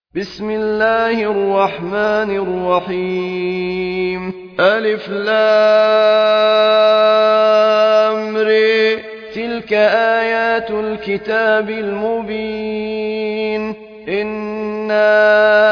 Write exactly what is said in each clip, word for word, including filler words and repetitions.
بسم الله الرحمن الرحيم ألف لام ر تلك آيات الكتاب المبين إنا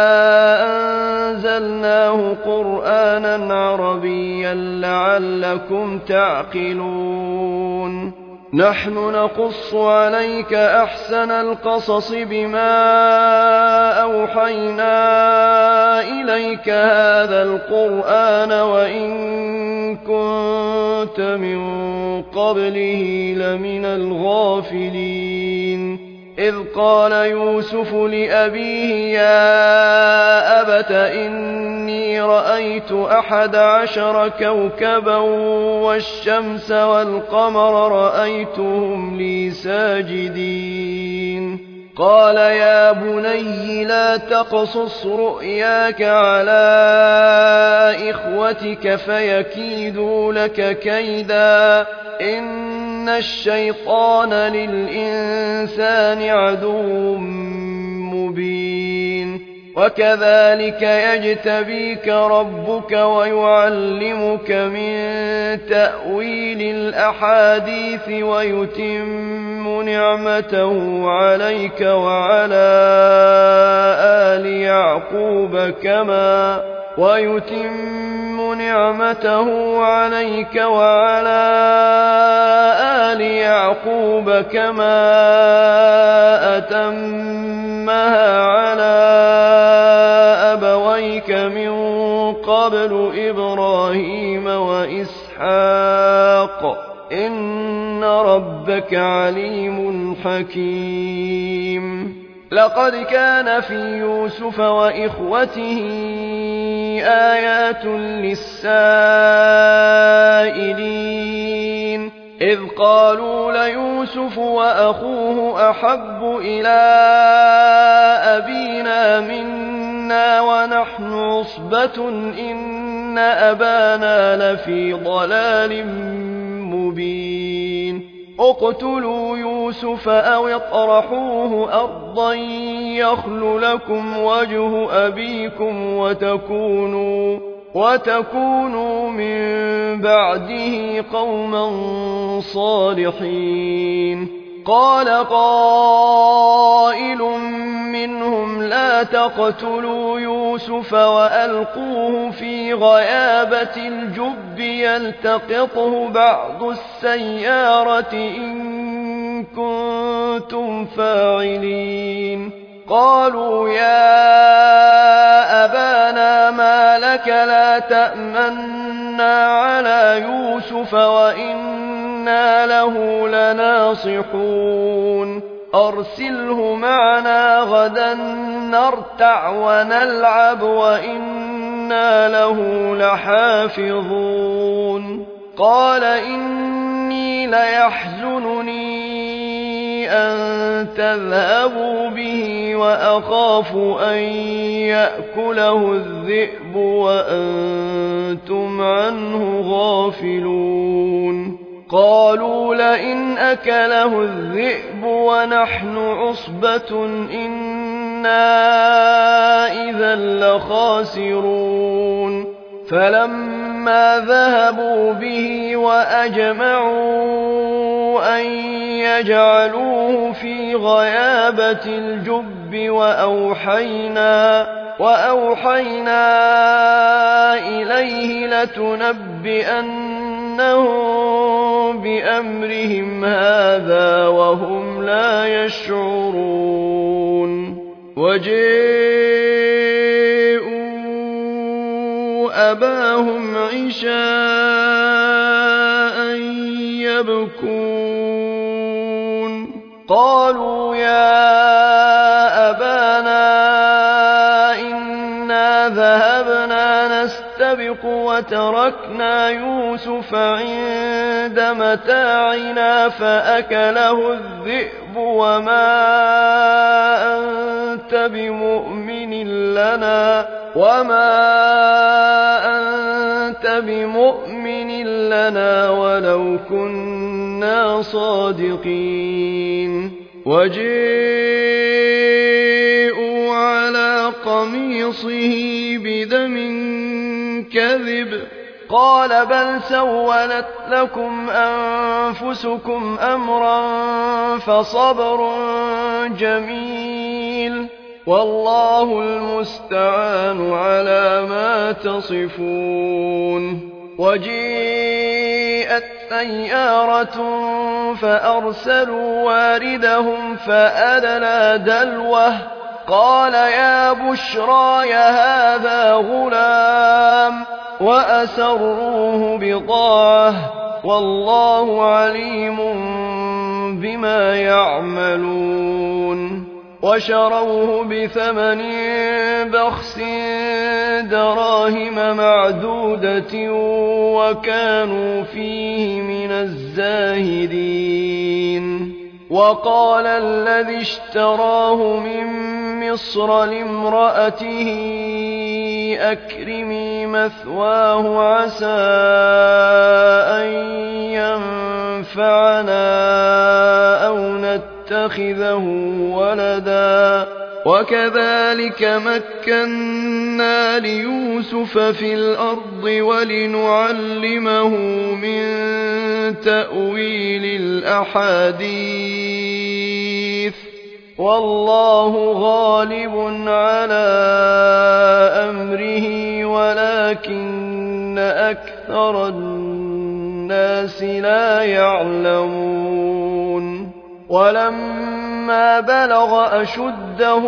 أنزلناه قرآنا عربيا لعلكم تعقلون نحن نقص عليك أحسن القصص بما أوحينا إليك هذا القرآن وإن كنت من قبله لمن الغافلين إذ قال يوسف لأبيه يا أبت إني رأيت أحد عشر كوكبا والشمس والقمر رأيتهم لي ساجدين قال يا بني لا تقصص رؤياك على إخوتك فيكيدوا لك كيدا إن الشيطان للإنسان عدو مبين وكذلك يجتبيك ربك ويعلمك من تأويل الأحاديث ويتم نعمته عليك وعلى آل يعقوب كما ويتم نعمته عليك وعلى آل يعقوب كما أتمها على أبويك من قبل إبراهيم وإسحاق إن ربك عليم حكيم لقد كان في يوسف وإخوته آيات للسائلين إذ قالوا ليوسف وأخوه أحب إلى أبينا منا ونحن عصبة إن أبانا لفي ضلال مبين اقتلوا يوسف أو اطرحوه أرضا يخل لكم وجه أبيكم وتكونوا وتكونوا من بعده قوما صالحين قال قائل منهم لا تقتلوا يوسف وألقوه في غيابة الجب يلتقطه بعض السيارة إن كنتم فاعلين قالوا يا أبانا ما لك لا تأمنا على يوسف وإنا له لناصحون أرسله معنا غدا نرتع ونلعب وإنا له لحافظون قال إني ليحزنني أن تذهبوا به وأخاف أن يأكله الذئب وأنتم عنه غافلون قالوا لئن أكله الذئب ونحن عصبة إنا إذا لخاسرون فلما ذهبوا به وأجمعوا أن يجعلوه في غيابة الجب وأوحينا, وأوحينا إليه لتنبئنهم بأمرهم هذا وهم لا يشعرون وجاءوا أباهم عشاء يبكون قالوا يا أبانا إنا ذهبنا نستبق وتركنا يوسف عند متاعنا فأكله الذئب وما أنت بمؤمن لنا وما أنت بمؤمن لنا ولو كنا صادقين وجاءوا على قميصه بدم كذب قال بل سولت لكم أنفسكم أمرا فصبر جميل والله المستعان على ما تصفون. وجيءت سيارة فأرسلوا واردهم فأدلى دلوه قال يا بشرى هذا غلام وأسروه بضاعة والله عليم بما يعملون. وشروه بثمن بخس دراهم معدودة وكانوا فيه من الزاهدين. وقال الذي اشتراه من مصر لامرأته أكرمي مثواه عسى أن ينفعنا أو نتخذه ولدا وكذلك مكنا ليوسف في الأرض ولنعلمه من تأويل الأحاديث والله غالب على أمره ولكن أكثر الناس لا يعلمون. ولما بلغ أشده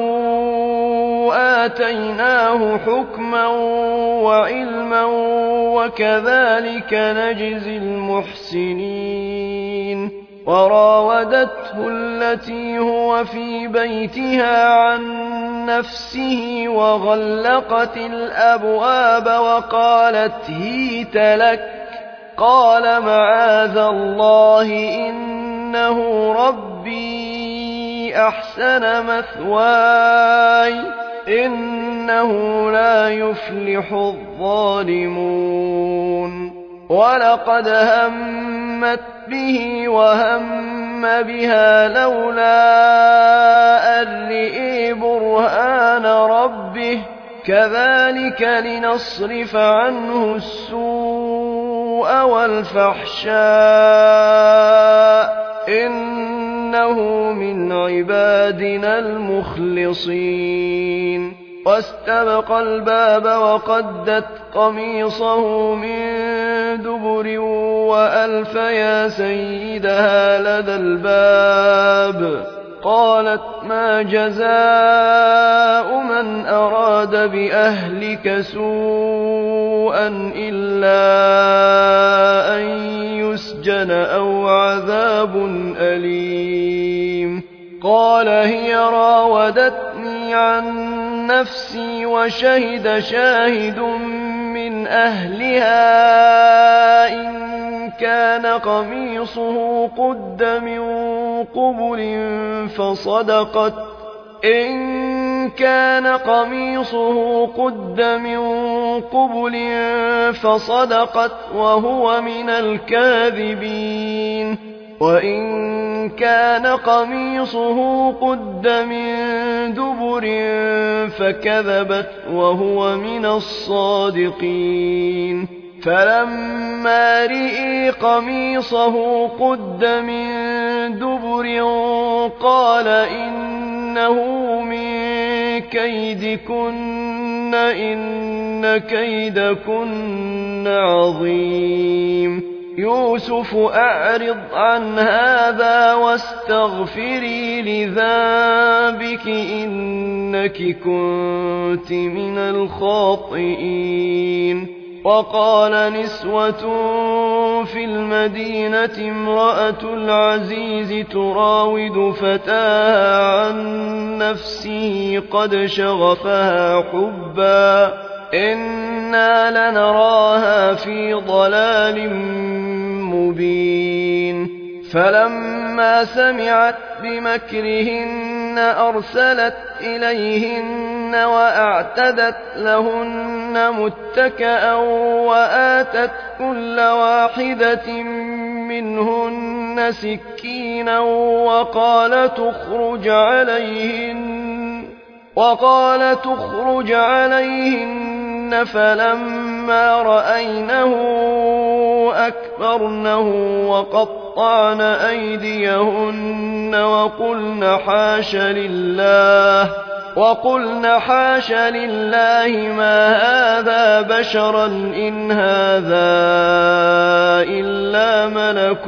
آتيناه حكما وعلما وكذلك نجزي المحسنين. وراودته التي هو في بيتها عن نفسه وغلقت الأبواب وقالت هيت لك قال معاذ الله إنه ربي أحسن مثواي إنه لا يفلح الظالمون. ولقد همت به وهم بها لولا أن رئي برهان ربه كذلك لنصرف عنه السوء والفحشاء إنه من عبادنا المخلصين. واستبق الباب وقدت قميصه من دبر وألف يا سيدها لدى الباب قالت ما جزاء من أراد بأهلك سوءا إلا أن يسجن أو عذاب أليم. قال هي راودتني عن نفسي وشهد شاهد من أهلها إن كان قميصه قد من قبل فصدقت إن كان قميصه قد من قبل فصدقت وهو من الكاذبين وإن كان قميصه قد من دبر فكذبت وهو من الصادقين. فلما رئي قميصه قد من دبر قال إنه من كيدكن إن كيدكن عظيم. يوسف أعرض عن هذا واستغفري لذنبك إنك كنت من الخاطئين. وقال نسوة في المدينة امرأة العزيز تراود فتاها عن نفسه قد شغفها حبا إنا لنراها في ضلال مبين. فلما سمعت بمكرهن أرسلت إليهن وأعتدت لهن متكأ وآتت كل واحدة منهن سكينا وقالت اخرج عليهن وقال تخرج عليهن فلما رأينه أكبرنه وقطعن أيديهن وقلن حاش لله وقلن حاش لله ما هذا بشرا إن هذا إلا ملك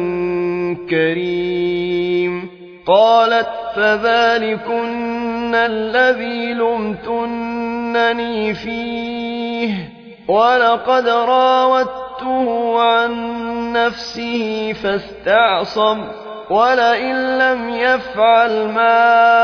كريم. قالت فذلكن الذي لمتنني فيه ولقد راودته عن نفسه فاستعصم ولئن لم يفعل ما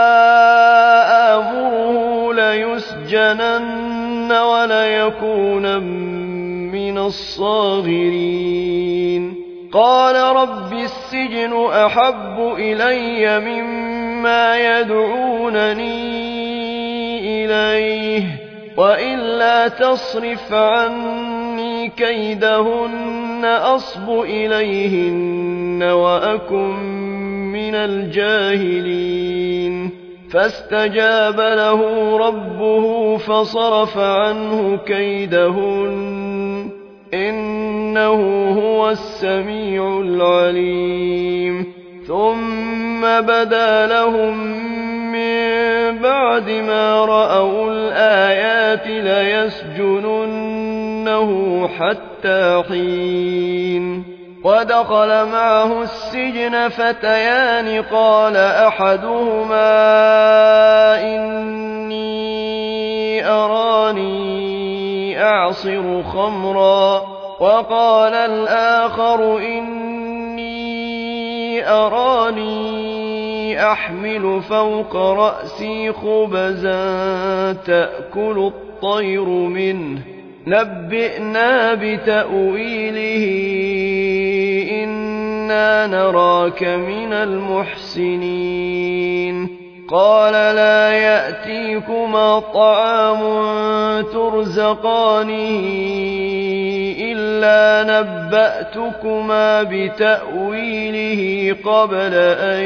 آمره ليسجنن وليكون من الصاغرين. قال رب السجن أحب إلي مما يدعونني إليه وإلا تصرف عني كيدهن أصب إليهن وأكن من الجاهلين. فاستجاب له ربه فصرف عنه كيدهن إنه هو السميع العليم. ثم بدا لهم من بعد ما رأوا الآيات ليسجننه حتى حين. ودخل معه السجن فتيان قال أحدهما إني أراني أعصر خمرا وقال الآخر إني أراني أحمل فوق رأسي خبزا تأكل الطير منه نبئنا بتأويله إنا نراك من المحسنين. قال لا يأتيكما طعام ترزقانه إلا نبأتكما بتأويله قبل أن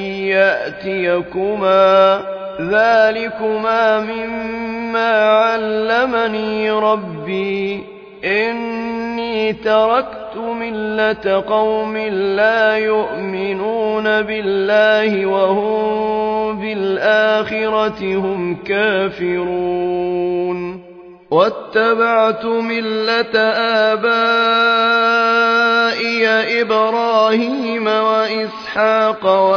يأتيكما ذلكما مما علمني ربي إني تركت ملة قوم لا يؤمنون بالله وهم بالآخرة هم كافرون. واتبعت ملة آبائي إبراهيم وإسحاق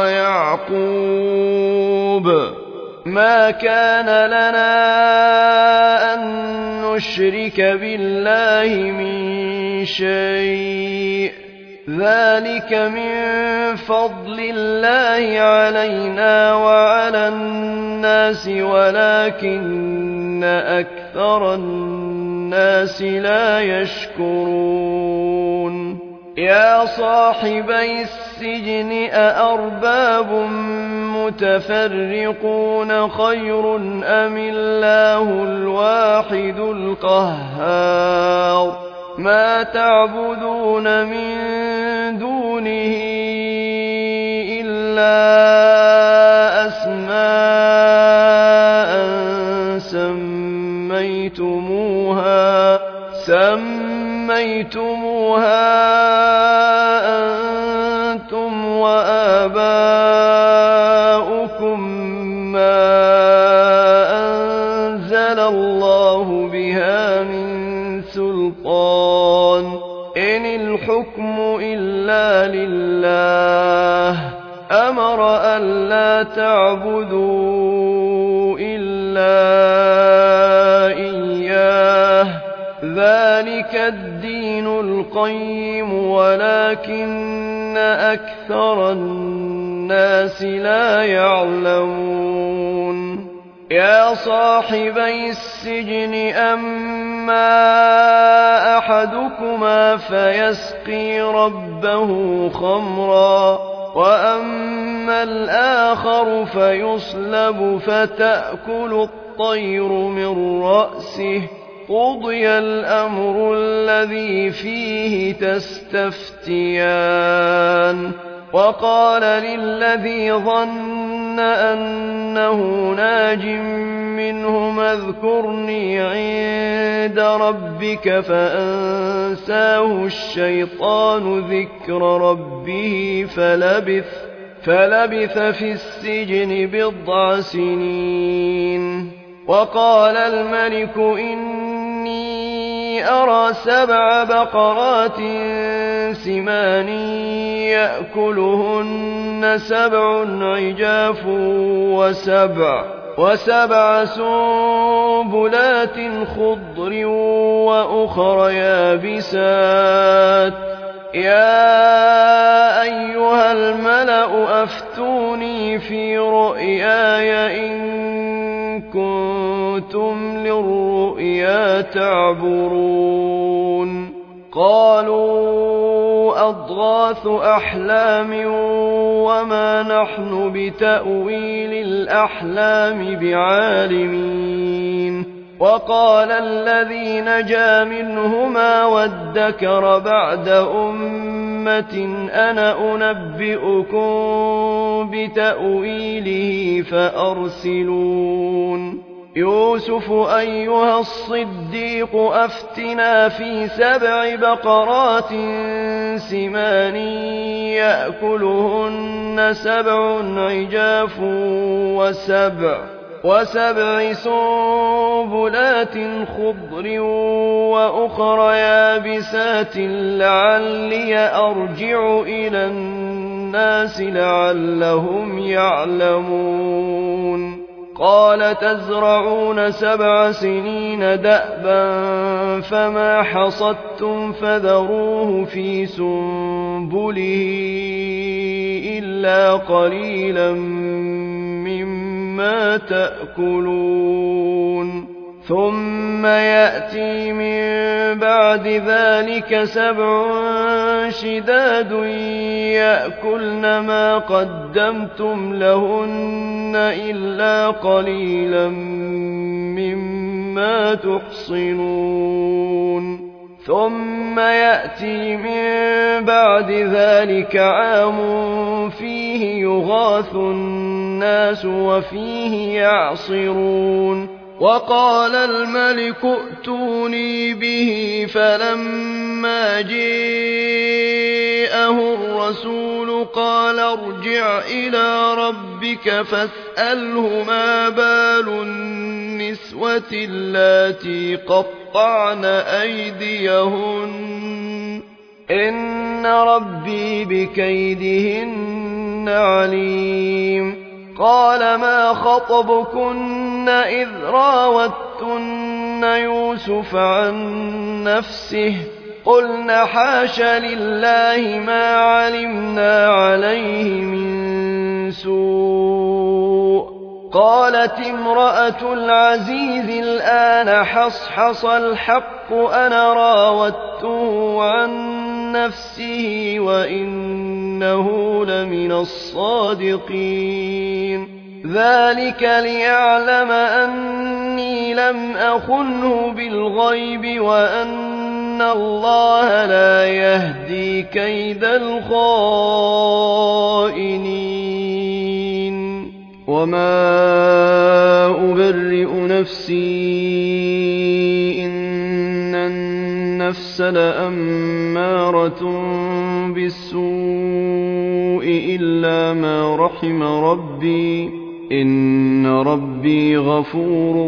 ويعقوب ما كان لنا أن نشرك بالله من شيء ذلك من فضل الله علينا وعلى الناس ولكن أكثر الناس لا يشكرون. يا صاحبي السجن أأرباب متفرقون خير أم الله الواحد القهار. ما تعبدون من دونه إلا أسماء سميتموها سميتموها أنتم وآباؤكم ما أنزل الله بها من سلطان إن الحكم إلا لله أمر ألا تعبدوا إلا إياه ذلك الدين القيم ولكن أكثر الناس لا يعلمون. يا صاحبي السجن أما أحدكما فيسقي ربه خمرا وأما الآخر فيصلب فتأكل الطير من رأسه قضي الأمر الذي فيه تستفتيان. وقال للذي ظن أنه ناج منهما اذكرني عند ربك فأنساه الشيطان ذكر ربه فلبث, فلبث في السجن بضع سنين. وقال الملك إني أرى سبع بقرات سمان يأكلهن سبع عجاف وسبع, وسبع سنبلات خضر وأخر يابسات. يا أيها الملأ أفتوني في رؤياي إن كنتم للرؤيا تعبرون. قالوا أضغاث أحلام وما نحن بتأويل الأحلام بعالمين. وقال الذي نجا منهما وادكر بعد أمة أنا أنبئكم بتأويله فأرسلون. يوسف أيها الصديق أفتنا في سبع بقرات سمان يأكلهن سبع عجاف وسبع, وسبع سنبلات خضر وأخر يابسات لعلي أرجع إلى الناس لعلهم يعلمون. قال تزرعون سبع سنين دأبا فما حصدتم فذروه في سنبله إلا قليلا مما تأكلون. ثم يأتي من بعد ذلك سبع شداد يأكلن ما قدمتم لهن إلا قليلا مما تحصنون. ثم يأتي من بعد ذلك عام فيه يغاث الناس وفيه يعصرون. وقال الملك ائتوني به فلما جاءه الرسول قال ارجع إلى ربك فاسأله ما بال النسوة اللاتي قطعن أيديهن إن ربي بكيدهن عليم. قال ما خطبكن إذ راوتن يوسف عن نفسه قلنا حاش لله ما علمنا عليه من سوء. قالت امرأة العزيز الآن حصحص الحق أنا راودته عن نفسه وإنه لمن الصادقين. ذلك ليعلم أني لم أخنه بالغيب وأن الله لا يهدي كيد الخائنين. وما أبرئ نفسي إن النفس لأمارة بالسوء إلا ما رحم ربي إن ربي غفور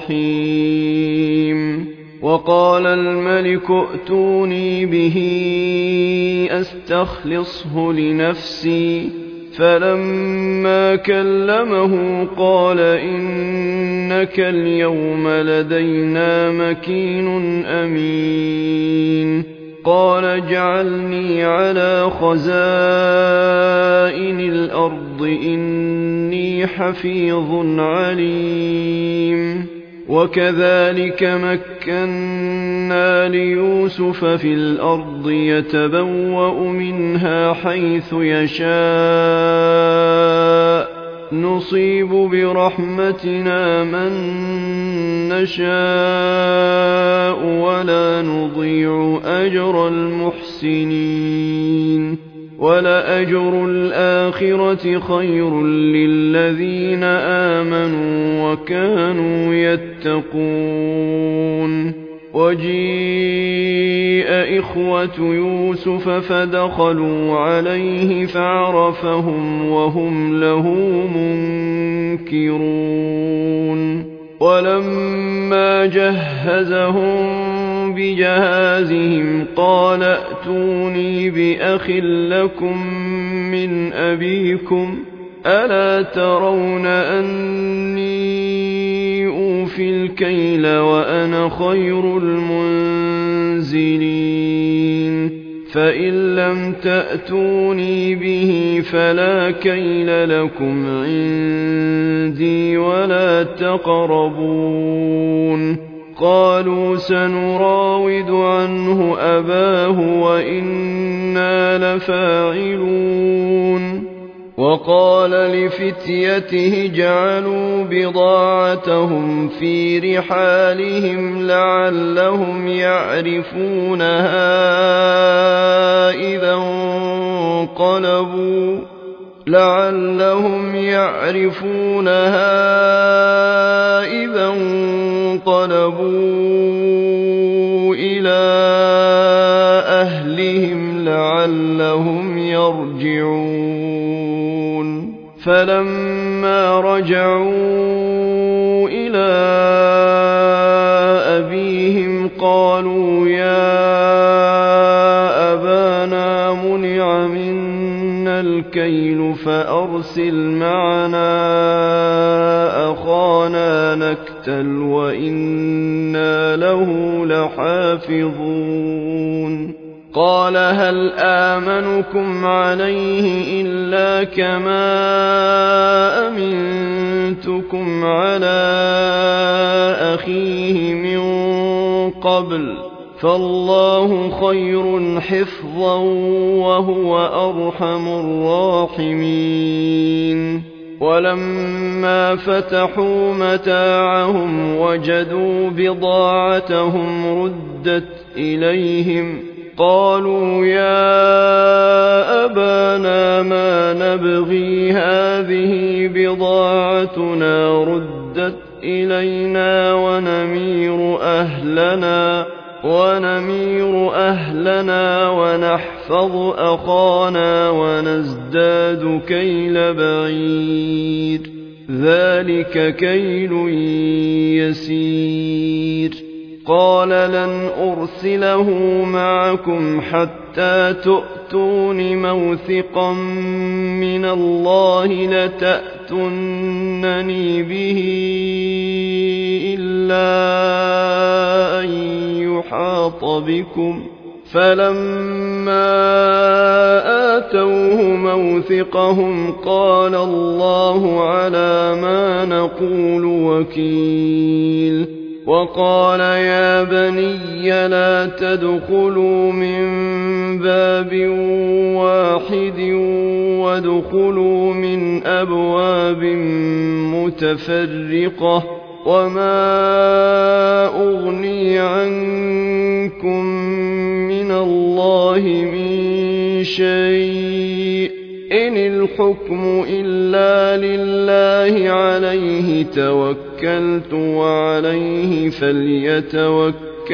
رحيم. وقال الملك ائتوني به أستخلصه لنفسي فلما كلمه قال إنك اليوم لدينا مكين أمين. قال اجعلني على خزائن الأرض إني حفيظ عليم. وكذلك مكنا ليوسف في الأرض يتبوأ منها حيث يشاء نصيب برحمتنا من نشاء ولا نضيع أجر المحسنين. وَلَأَجْرُ الْآخِرَةِ خَيْرٌ لِّلَّذِينَ آمَنُوا وَكَانُوا يَتَّقُونَ وَجِيءَ إِخْوَةُ يُوسُفَ فَدَخَلُوا عَلَيْهِ فَعَرَفَهُمْ وَهُمْ لَهُ مُنكِرُونَ وَلَمَّا جَهَّزَهُم بِجَهَازِهِمْ قَالَ ائْتُونِي بِأَخٍ لَّكُم مِّنْ أَبِيكُمْ أَلَا تَرَوْنَ أَنِّي أُوفِي الْكَيْلَ وَأَنَا خَيْرُ الْمُنزِلِينَ فَإِن لَّمْ تَأْتُونِي بِهِ فَلَا كَيْلَ لَكُمْ عِندِي وَلَا تَقْرَبُونِ قَالُوا سَنُرَاوِدُ عَنْهُ أَبَاهُ وَإِنَّا لَفَاعِلُونَ وَقَالَ لِفِتْيَتِهِ اجْعَلُوا بِضَاعَتَهُمْ فِي رِحَالِهِمْ لَعَلَّهُمْ يَعْرِفُونَهَا إِذَا انقَلَبُوا لَعَلَّهُمْ يَعْرِفُونَهَا إِذَا انقَلَبُوا إِلَىٰ أَهْلِهِمْ لَعَلَّهُمْ يَرْجِعُونَ فَلَمَّا رَجَعُوا إِلَىٰ أَبِيهِمْ قَالُوا يَا أَبَانَا مُنِعَ مِنَّا الْكَيْلُ فَأَرْسِلْ مَعَنَا أَخَانَا نَكْتَلْ وَإِنَّا لَهُ لَحَافِظُونَ قَالَ هَلْ آمَنُكُمْ عَلَيْهِ إِلَّا كَمَا أَمِنتُكُمْ عَلَىٰ أَخِيهِ مِن قَبْلُ فَاللَّهُ خَيْرٌ حِفْظًا وَهُوَ أَرْحَمُ الرَّاحِمِينَ وَلَمَّا فَتَحُوا مَتَاعَهُمْ وَجَدُوا بِضَاعَتَهُمْ رُدَّتْ إِلَيْهِمْ قَالُوا يَا أَبَانَا مَا نَبْغِي هَٰذِهِ بِضَاعَتُنَا رُدَّتْ إِلَيْنَا وَنَمِيرُ أَهْلَنَا ونمير أهلنا ونحفظ أخانا ونزداد كيل بعير ذلك كيل يسير قال لن أرسله معكم حتى تؤتون موثقا من الله لتأتونني به إلا أن يحاط بكم فلما آتوه موثقهم قال الله على ما نقول وكيل وقال يا بني لا تدخلوا من باب واحد وادخلوا من أبواب متفرقة وما أغني عنكم من الله من شيء إن الحكم إلا لله عليه توكلت وعليه فليتوكل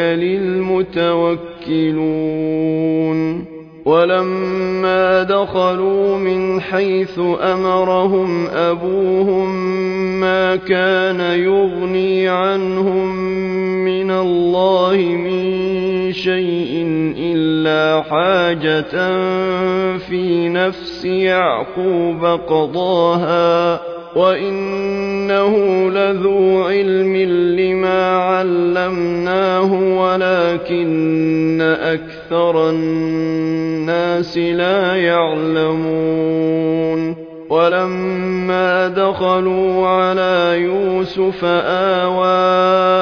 المتوكلون ولما دخلوا من حيث أمرهم أبوهم ما كان يغني عنهم من الله من شيء إلا حاجة في نفس يعقوب قضاها وإنه لذو علم لما علمناه ولكن أكثر الناس لا يعلمون ولما دخلوا على يوسف آوى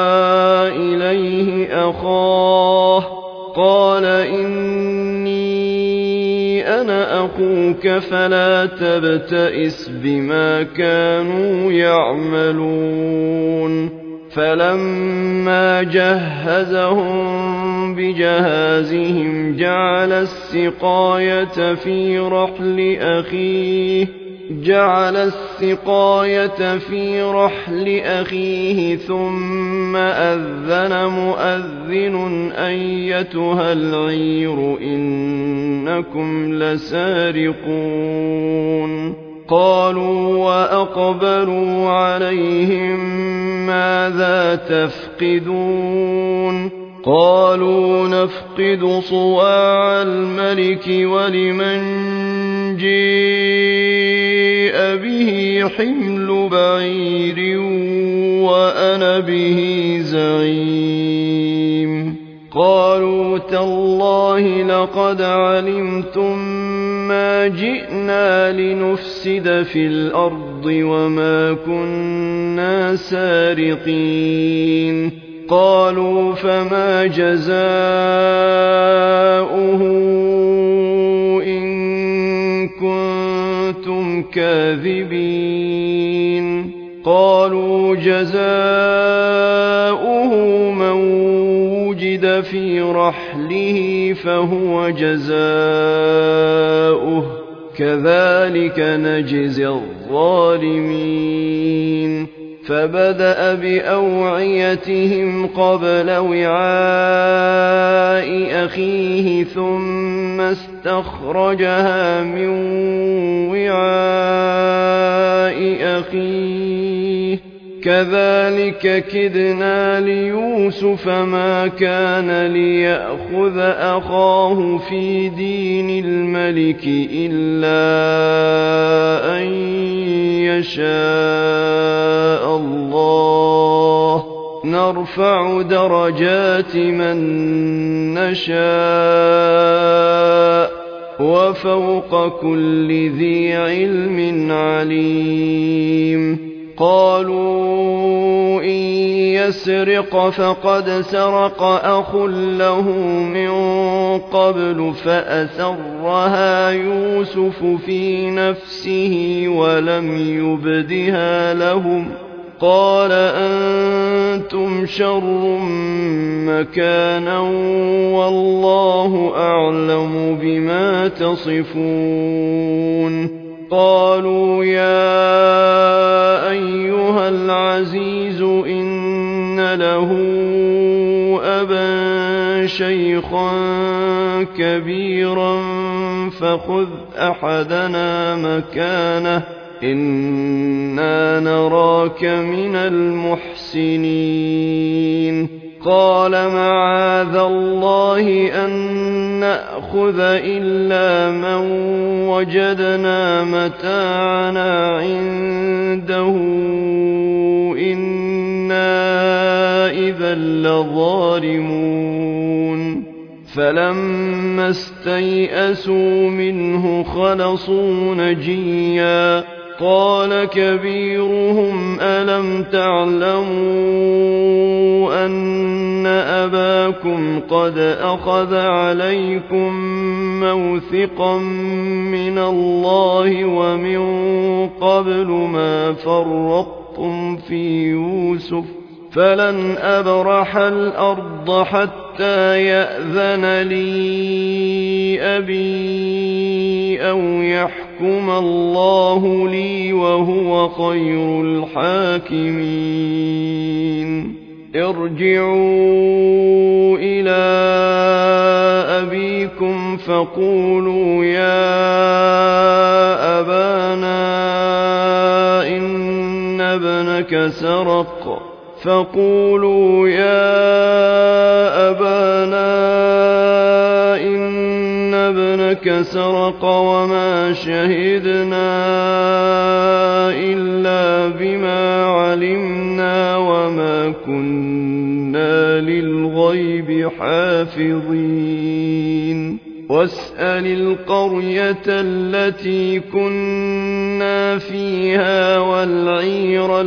إليه أخاه قال إني أنا أخوك فلا تبتئس بما كانوا يعملون فلما جهزهم بجهازهم جعل السقاية في رحل أخيه جعل السقاية في رحل أخيه ثم أذن مؤذن أيتها العير إنكم لسارقون قالوا وأقبلوا عليهم ماذا تفقدون قالوا نفقد صواع الملك ولمن جيء به حمل بعير وأنا به زعيم قالوا تالله لقد علمتم ما جئنا لنفسد في الأرض وما كنا سارقين قالوا فما جزاؤه إن كنتم كاذبين قالوا جزاؤه من وجد في رحله فهو جزاؤه كذلك نجزي الظالمين فبدأ بأوعيتهم قبل وعاء أخيه ثم استخرجها من وعاء أخيه كذلك كدنا ليوسف ما كان ليأخذ أخاه في دين الملك إلا أن يشاء الله نرفع درجات من نشاء وفوق كل ذي علم عليم قالوا إن يسرق فقد سرق أخ له من قبل فأسرها يوسف في نفسه ولم يبدها لهم قال أنتم شر مكانا والله أعلم بما تصفون قالوا يا أيها العزيز إن له أبا شيخا كبيرا فخذ أحدنا مكانه إنا نراك من المحسنين قال معاذ الله أن نأخذ إلا من وجدنا متاعنا عنده إنا إذا لظالمون فلما استيئسوا منه خلصوا نجيا قال كبيرهم ألم تعلموا أن أباكم قد أخذ عليكم موثقا من الله ومن قبل ما فرطتم في يوسف فلن أبرح الأرض حتى يأذن لي أبي أو يحكم الله لي وهو خير الحاكمين ارجعوا إلى أبيكم فقولوا يا أبانا إن ابنك سرق فقولوا يا أبانا إن ابنك سرق وما شهدنا إلا بما علمنا وما كنا للغيب حافظين واسأل القرية التي كنا فيها والعير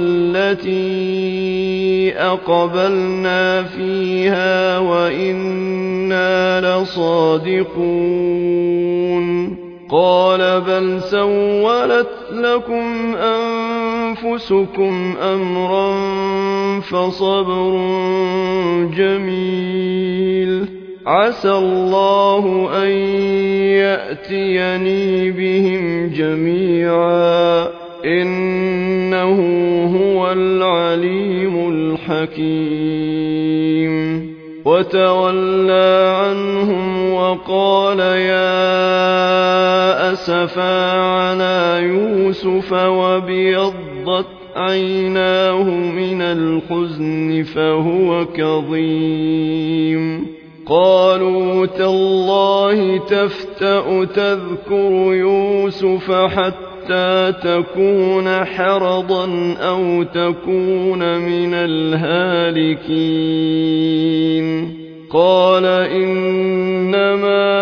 التي أقبلنا فيها وإنا لصادقون قال بل سولت لكم أنفسكم أمرا فصبر جميل عسى الله أن يأتيني بهم جميعا إنه هو العليم الحكيم وتولى عنهم وقال يا أسفا على يوسف وابيضت عيناه من الحزن فهو كظيم قالوا تالله تفتأ تذكر يوسف حتى تكون حرضا أو تكون من الهالكين قال إنما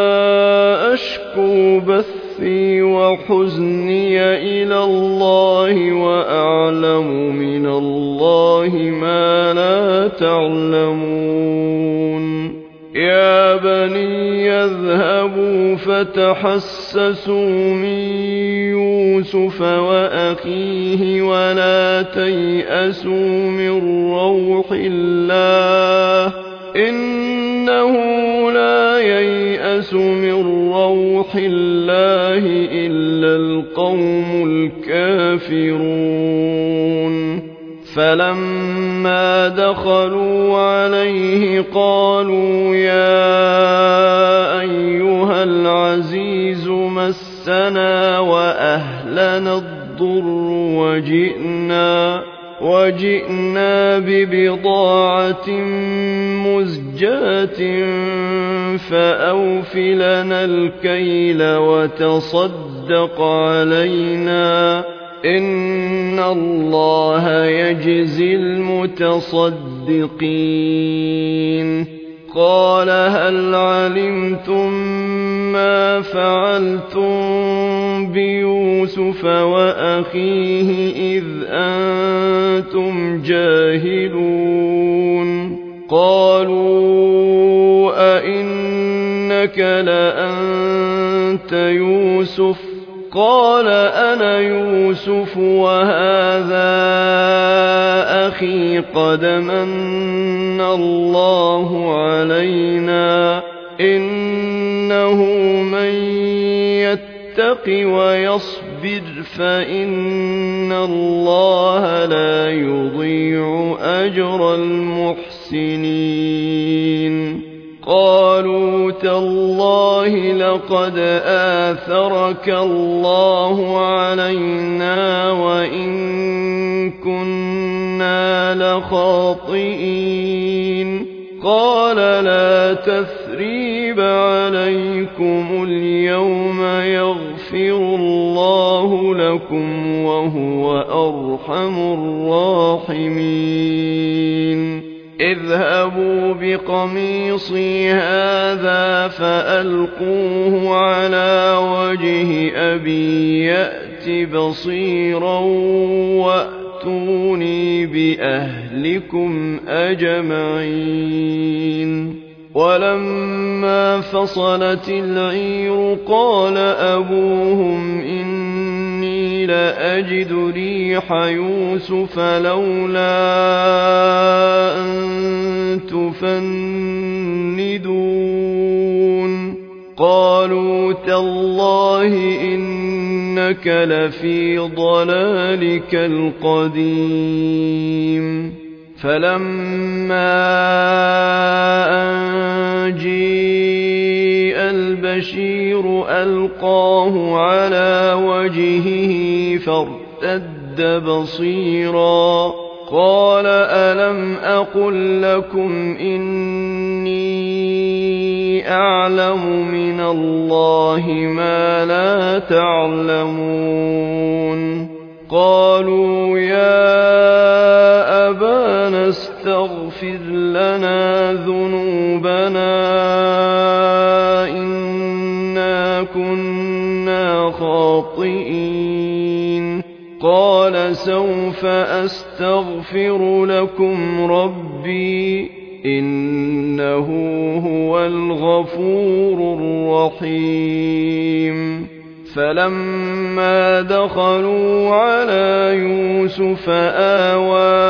أشكو بثي وحزني إلى الله وأعلم من الله ما لا تعلمون يا بني اذهبوا فتحسسوا من يوسف وأخيه ولا تيأسوا من روح الله إنه لا ييأس من روح الله إلا القوم الكافرون فلما دخلوا عليه قالوا يا أيها العزيز مسنا وأهلنا الضر وجئنا وجئنا ببضاعة مزجاة فأوف لنا الكيل وتصدق علينا إن الله يجزي المتصدقين قال هل علمتم ما فعلتم بيوسف وأخيه إذ أنتم جاهلون قالوا أئنك لأنت يوسف قال أنا يوسف وهذا أخي قد من الله علينا إنه من يتق ويصبر فإن الله لا يضيع أجر المحسنين قالوا تالله لقد آثرك الله علينا وإن كنا لخاطئين قال لا تثريب عليكم اليوم يغفر الله لكم وهو أرحم الراحمين اذهبوا بقميصي هذا فألقوه على وجه أبي يأت بصيرا وأتوني بأهلكم أجمعين ولما فصلت العير قال أبوهم إني لأجد ريح يوسف لولا أن تفندون قالوا تالله إنك لفي ضلالك القديم فلما أن جيء البشير ألقاه على وجهه فارتد بصيرا قال ألم أقل لكم إني أعلم من الله ما لا تعلمون قالوا يا أبانا استغفر لنا ذنوبنا إنا كنا خاطئين قال سوف أستغفر لكم ربي إنه هو الغفور الرحيم فلما دخلوا على يوسف آوى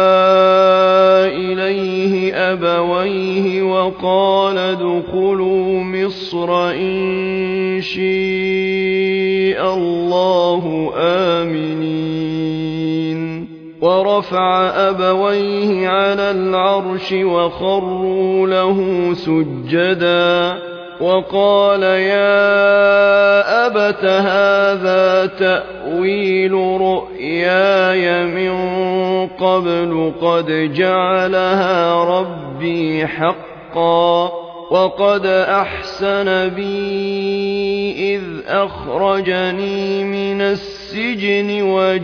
إليه أبويه وقال ادخلوا مصر إن شاء الله آمنين ورفع أبويه على العرش وخروا له سجدا وقال يا أبت هذا تأويل رؤياي من قبل قد جعلها ربي حقا وقد أحسن بي إذ أخرجني من السجن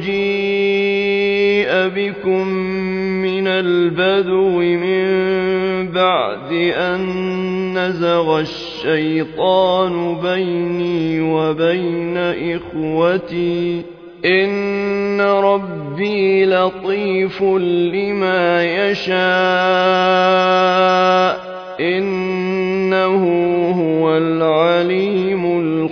وجيء بكم من البدو من بعد أن نزغ الشيطان بيني وبين إخوتي إن ربي لطيف لما يشاء إنه هو العليم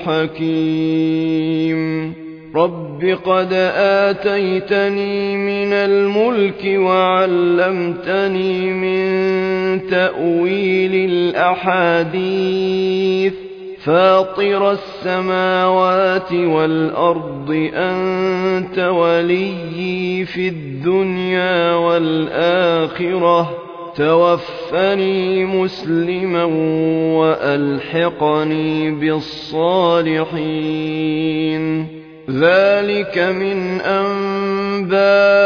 الحكيم رب قد آتيتني من الملك وعلمتني من تأويل الأحاديث فاطر السماوات والأرض أنت وليي في الدنيا والآخرة توفني مسلما وألحقني بالصالحين ذلك من أنباء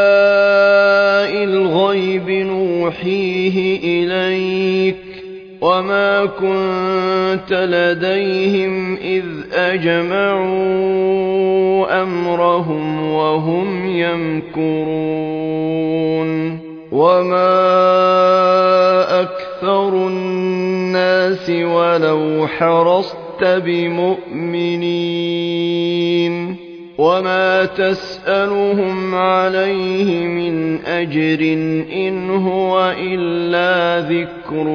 الغيب نوحيه إليك وما كنت لديهم إذ أجمعوا أمرهم وهم يمكرون وما أكثر الناس ولو حرصت بمؤمنين وما تسألهم عليه من أجر إن هو إلا ذكر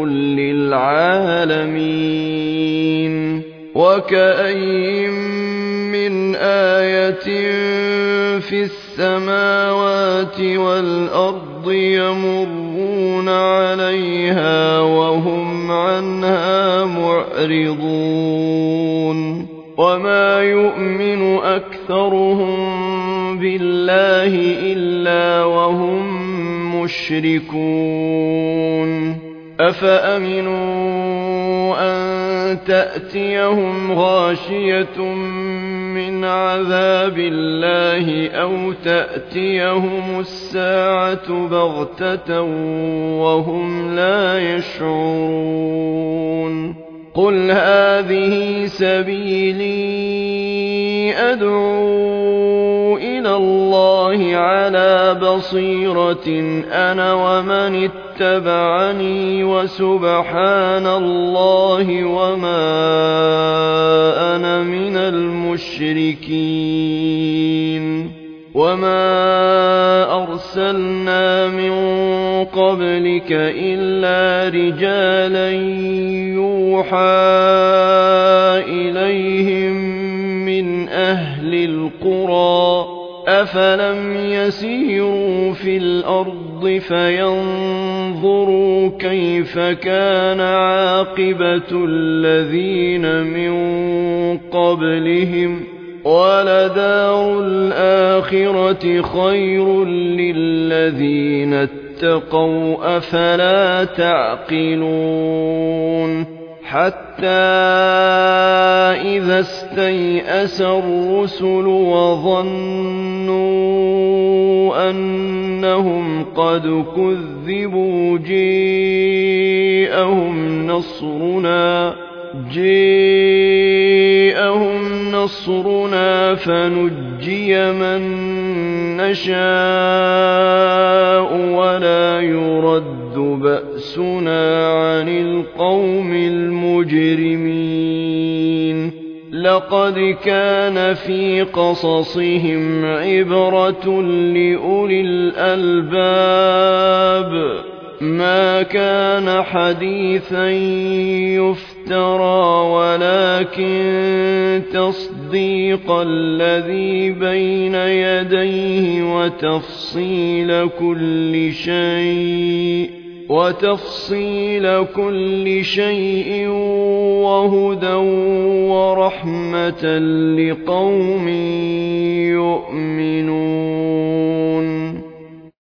للعالمين وكأين من آية في السماوات والأرض يمرون عليها وهم عنها معرضون وما يؤمن أكثرهم بالله إلا وهم مشركون أفأمنوا أن تأتيهم غاشية من عذاب الله أو تأتيهم الساعة بغتة وهم لا يشعرون قل هذه سبيلي أدعو إلى الله على بصيرة أنا ومن اتبعني وسبحان الله وما أنا من المشركين وما أرسلنا من قبلك إلا رجالا يوحى إليهم من أهل القرى أفلم يسيروا في الأرض فينظروا كيف كان عاقبة الذين من قبلهم ولدار الآخرة خير للذين اتقوا أفلا تعقلون حتى إذا استيأس الرسل وظنوا أنهم قد كذبوا جاءهم نصرنا جاءهم نصرنا فنجي من نشاء ولا يرد بأسنا عن القوم المجرمين لقد كان في قصصهم عبرة لأولي الألباب ما كان حديثا يفترى ولكن تصديق الذي بين يديه وتفصيل كل شيء وتفصيل كل شيء وهدى ورحمة لقوم يؤمنون